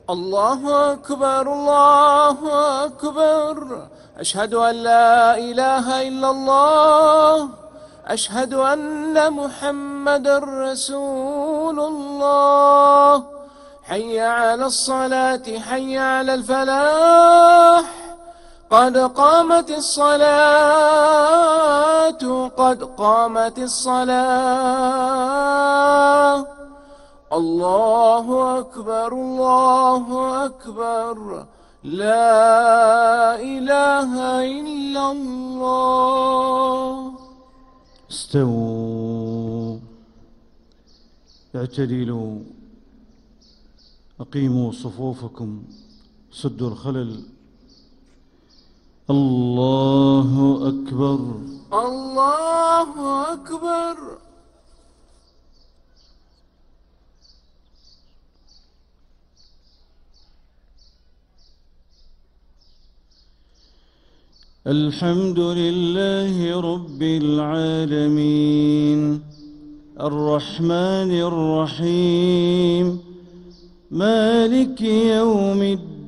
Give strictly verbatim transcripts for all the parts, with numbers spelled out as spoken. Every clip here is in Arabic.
الله أكبر الله أكبر. أشهد أن لا إله إلا الله. أشهد أن محمدا رسول الله. حي على الصلاة حي على الفلاح. قد قامت الصلاة قد قامت الصلاة. الله أكبر الله أكبر. لا إله إلا الله. استووا، اعتدلوا، أقيموا صفوفكم، سدوا الخلل. الله أكبر الله أكبر. الحمد لله رب العالمين الرحمن الرحيم مالك يوم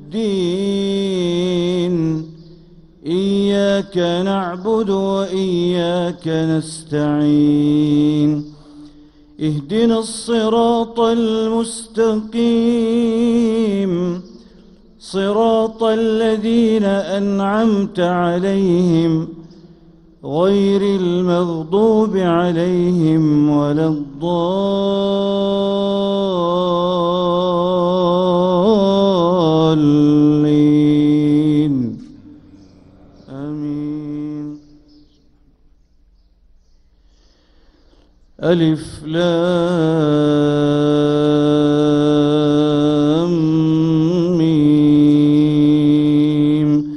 الدين. إياك نعبد وإياك نستعين. اهدنا الصراط المستقيم صراط الذين أنعمت عليهم غير المغضوب عليهم ولا الضالين. آمين. ألف لام ميم.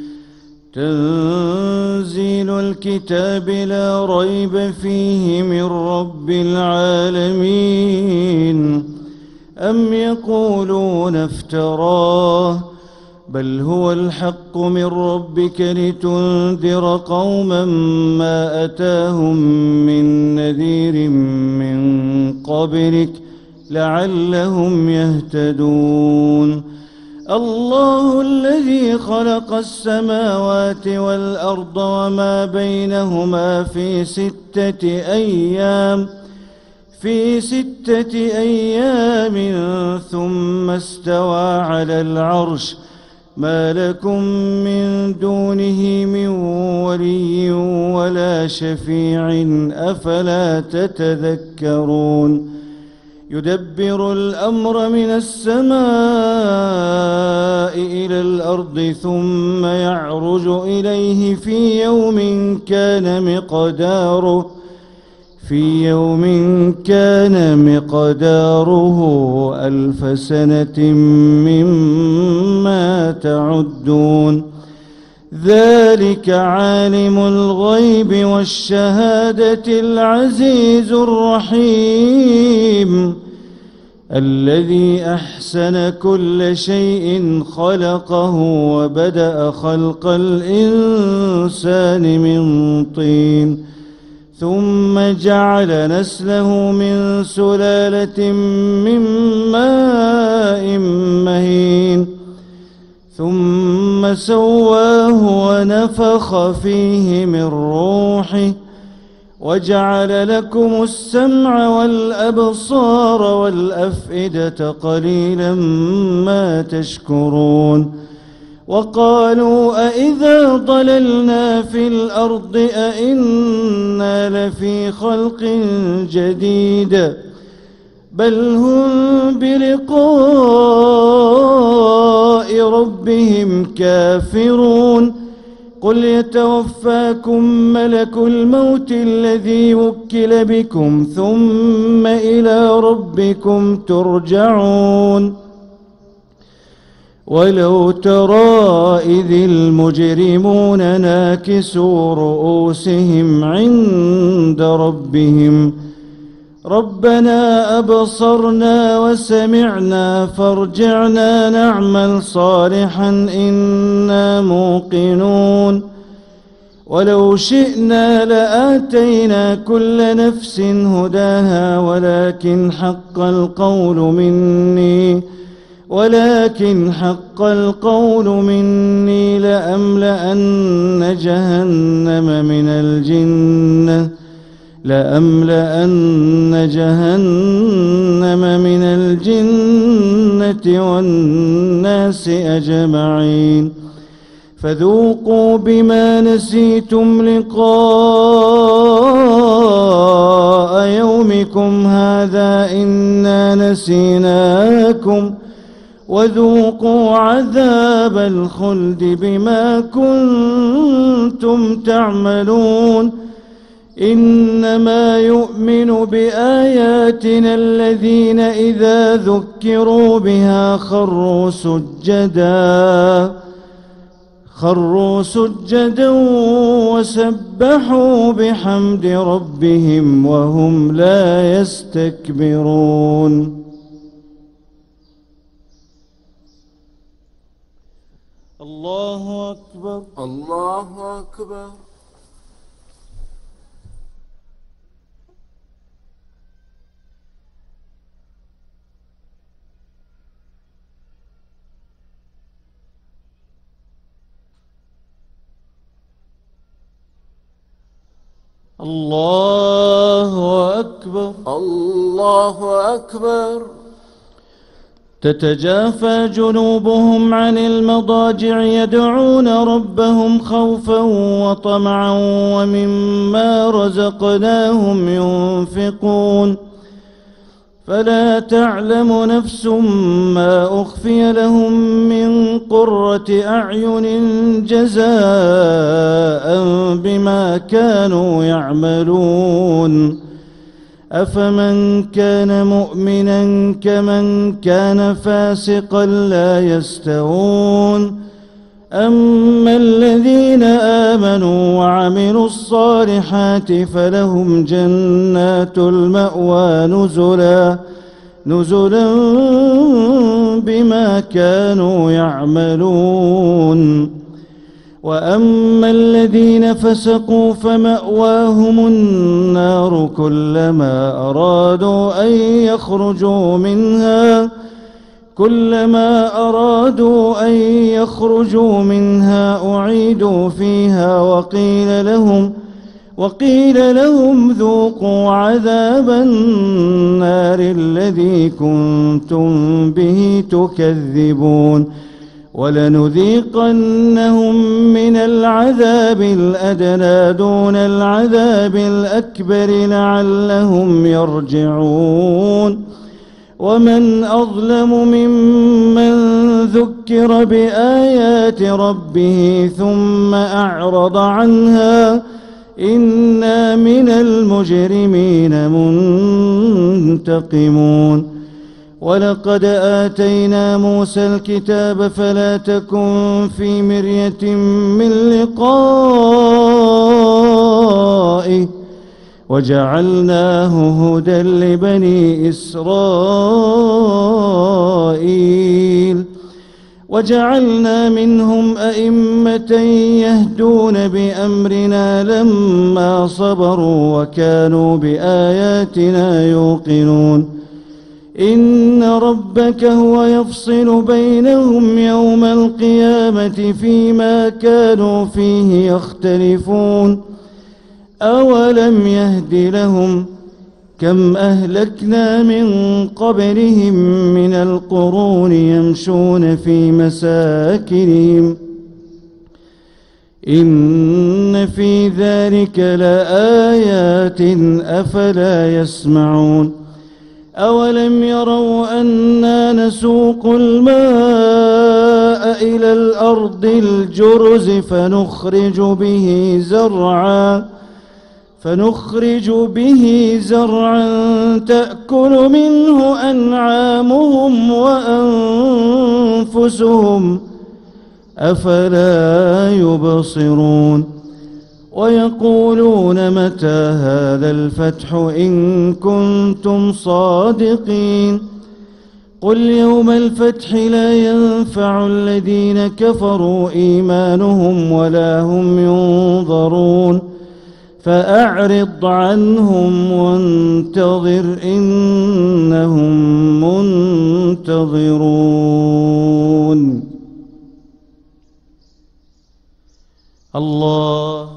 تنزيل الكتاب لا ريب فيه من رب العالمين. أم يقولون افتراه بل هو الحق من ربك لتنذر قوما ما أتاهم من نذير من قبلك لعلهم يهتدون. الله الذي خلق السماوات والأرض وما بينهما في ستة أيام في ستة أيام ثم استوى على العرش. ما لكم من دونه من ولي ولا شفيع أفلا تتذكرون. يدبر الأمر من السماء إلى الأرض ثم يعرج إليه في يوم كان مقداره في يوم كان مقداره ألف سنة مما تعدون. ذلك عالم الغيب والشهادة العزيز الرحيم الذي أحسن كل شيء خلقه وبدأ خلق الإنسان من طين ثم جعل نسله من سلالة من ماء مهين ثم سواه ونفخ فيه من روحه وجعل لكم السمع والأبصار والأفئدة قليلا ما تشكرون. وقالوا أإذا ضللنا في الأرض أإنا لفي خلق جديد بل هم بلقاء ربهم كافرون. قل يتوفاكم ملك الموت الذي وكل بكم ثم إلى ربكم ترجعون. ولو ترى إذ المجرمون ناكسوا رؤوسهم عند ربهم ربنا أبصرنا وسمعنا فارجعنا نعمل صالحا إنا موقنون. ولو شئنا لآتينا كل نفس هداها ولكن حق القول مني ولكن حق القول مني لأملأن جهنم من الجنة لأملأن جهنم من الجنة والناس أجمعين فذوقوا بما نسيتم لقاء يومكم هذا إنا نسيناكم وذوقوا عذاب الخلد بما كنتم تعملون إنما يؤمن بآياتنا الذين إذا ذكروا بها خروا سجدا خروا سجدا وسبحوا بحمد ربهم وهم لا يستكبرون. الله أكبر. الله أكبر. الله أكبر. الله أكبر. تتجافى جنوبهم عن المضاجع يدعون ربهم خوفا وطمعا ومما رزقناهم ينفقون فلا تعلم نفس ما أخفي لهم من قرة أعين جزاء بما كانوا يعملون أفمن كان مؤمنا كمن كان فاسقا لا يستوون أما الذين آمنوا وعملوا الصالحات فلهم جنات المأوى نزلا نزلا بما كانوا يعملون وأما الذين فسقوا فمأواهم النار كلما أرادوا أن يخرجوا منها كلما أرادوا أن يخرجوا منها أعيدوا فيها وقيل لهم وقيل لهم ذوقوا عذاب النار الذي كنتم به تكذبون ولنذيقنهم من العذاب الأدنى دون العذاب الأكبر لعلهم يرجعون ومن أظلم ممن ذكر بآيات ربه ثم أعرض عنها إنا من المجرمين منتقمون ولقد آتينا موسى الكتاب فلا تكن في مرية من لقائه وجعلناه هدى لبني إسرائيل وجعلنا منهم أئمة يهدون بأمرنا لما صبروا وكانوا بآياتنا يوقنون إن ربك هو يفصل بينهم يوم القيامة فيما كانوا فيه يختلفون أولم يهد لهم كم أهلكنا من قبلهم من القرون يمشون في مساكنهم إن في ذلك لآيات أفلا يسمعون أولم يروا أنا نسوق الماء إلى الأرض الجرز فنخرج به زرعا فنخرج به زرعا تأكل منه أنعامهم وأنفسهم أفلا يبصرون ويقولون متى هذا الفتح إن كنتم صادقين قل يوم الفتح لا ينفع الذين كفروا إيمانهم ولا هم ينظرون فأعرض عنهم وانتظر إنهم منتظرون. الله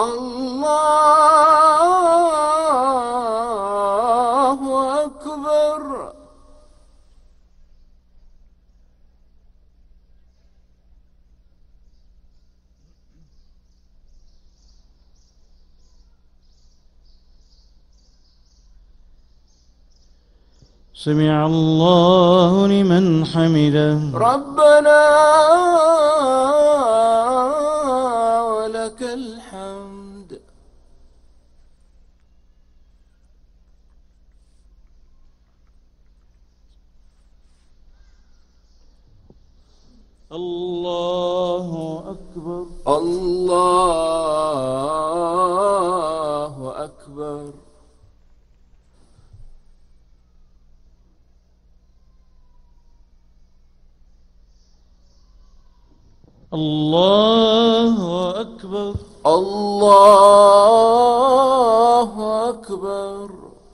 الله أكبر. سمع الله لمن حمده. ربنا ولك الحمد. الله أكبر. الله أكبر. الله أكبر. الله أكبر.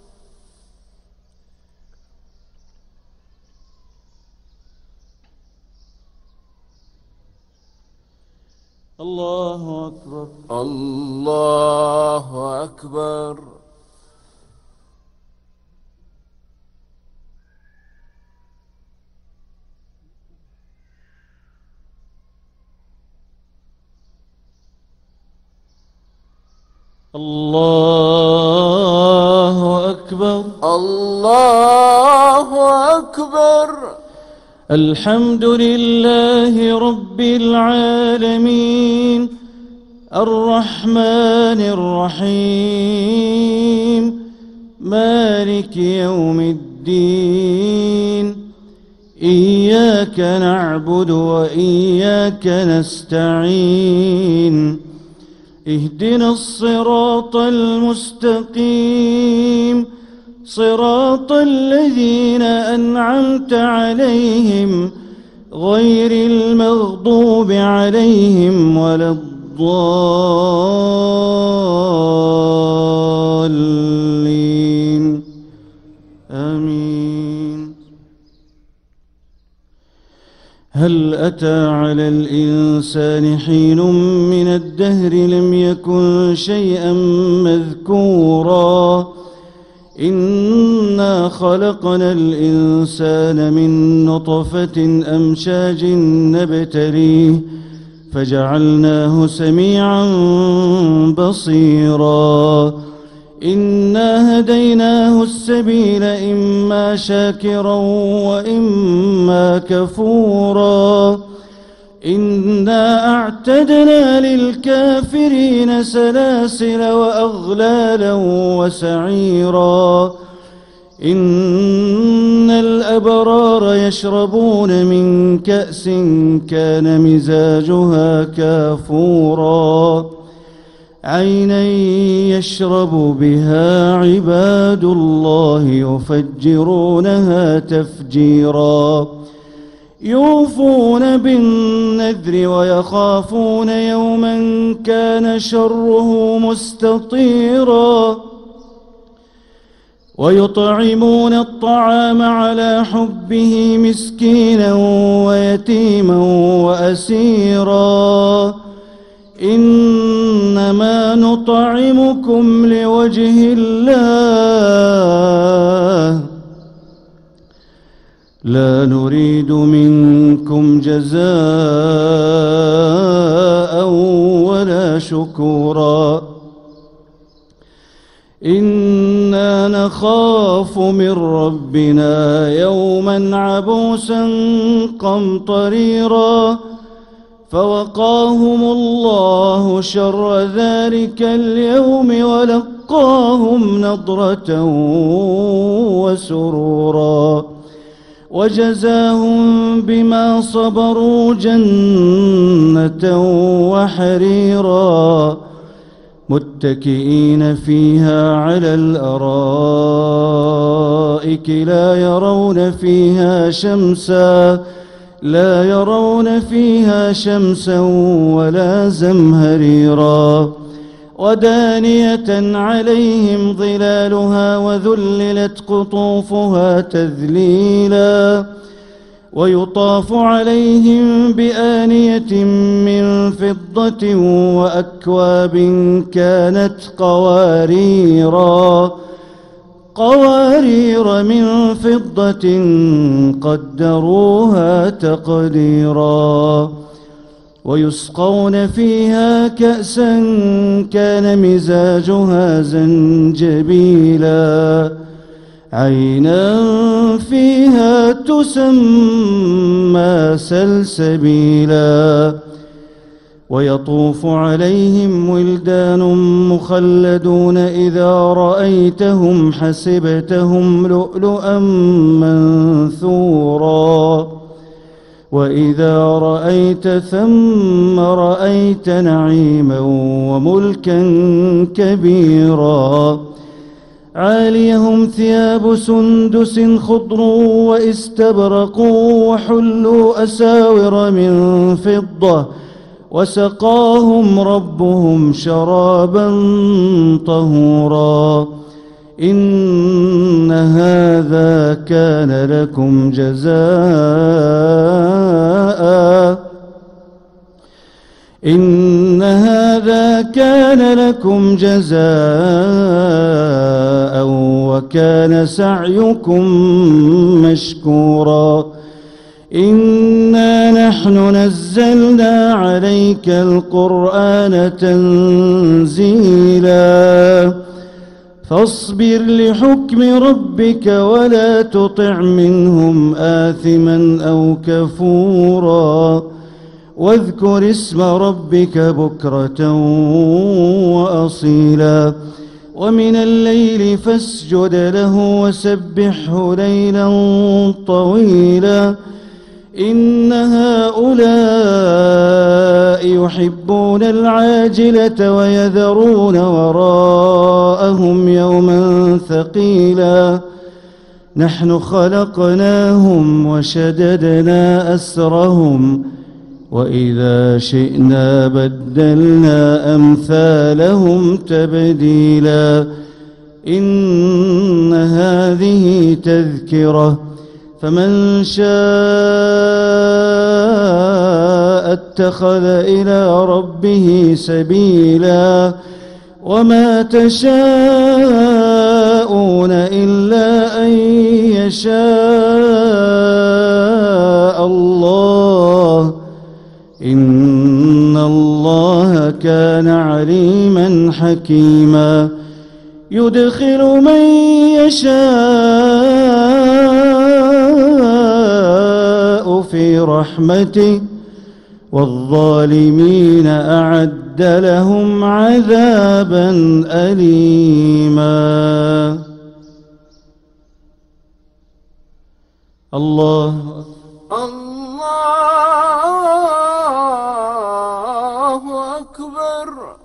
الله أكبر. الله أكبر. الله أكبر. الله أكبر. الحمد لله رب العالمين الرحمن الرحيم مالك يوم الدين. إياك نعبد وإياك نستعين. اهدنا الصراط المستقيم صراط الذين أنعمت عليهم غير المغضوب عليهم ولا الضالين. آمين. هل أتى على الإنسان حين من الدهر لم يكن شيئا مذكورا إنا خلقنا الإنسان من نطفة أمشاج نبتليه فجعلناه سميعا بصيرا. إنا هديناه السبيل إما شاكرا وإما كفورا. إنا أعتدنا للكافرين سلاسل وأغلالا وسعيرا. إن الأبرار يشربون من كأس كان مزاجها كافورا. عينا يشرب بها عباد الله يفجرونها تفجيرا. يوفون بالنذر ويخافون يوما كان شره مستطيرا. ويطعمون الطعام على حبه مسكينا ويتيما وأسيرا. إنما نطعمكم لوجه الله لا نريد منكم جزاء ولا شكورا. إنا نخاف من ربنا يوما عبوسا قمطريرا. فوقاهم الله شر ذلك اليوم ولقاهم نضرة وسرورا. وجزاهم بما صبروا جنة وحريرا. متكئين فيها على الأرائك لا يرون فيها شمسا لا يرون فيها شمسا ولا زمهريرا. ودانية عليهم ظلالها وذللت قطوفها تذليلا ويطاف عليهم بآنية من فضة وأكواب كانت قواريرا قوارير من فضة قدروها تقديرا ويسقون فيها كأسا كان مزاجها زنجبيلا عينا فيها تسمى سلسبيلا ويطوف عليهم ولدان مخلدون إذا رأيتهم حسبتهم لؤلؤا منثورا وإذا رأيت ثم رأيت نعيما وملكا كبيرا عاليهم ثياب سندس خضر واستبرق وحلوا أساور من فضة وسقاهم ربهم شرابا طهورا إن هذا كان لكم جزاء إن هذا كان لكم جزاء وكان سعيكم مشكورا إنا نحن نزلنا عليك القرآن تنزيلا فاصبر لحكم ربك ولا تطع منهم آثما أو كفورا واذكر اسم ربك بكرة وأصيلا ومن الليل فاسجد له وسبحه ليلا طويلا إن هؤلاء يحبون العاجلة ويذرون وراءهم يوما ثقيلا نحن خلقناهم وشددنا أسرهم وإذا شئنا بدلنا أمثالهم تبديلا إن هذه تذكرة فمن شاء اتخذ إلى ربه سبيلا وما تشاءون إلا أن يشاء الله إن الله كان عليما حكيما يدخل من يشاء في رحمته والظالمين أعد لهم عذابا أليما. الله الله أكبر.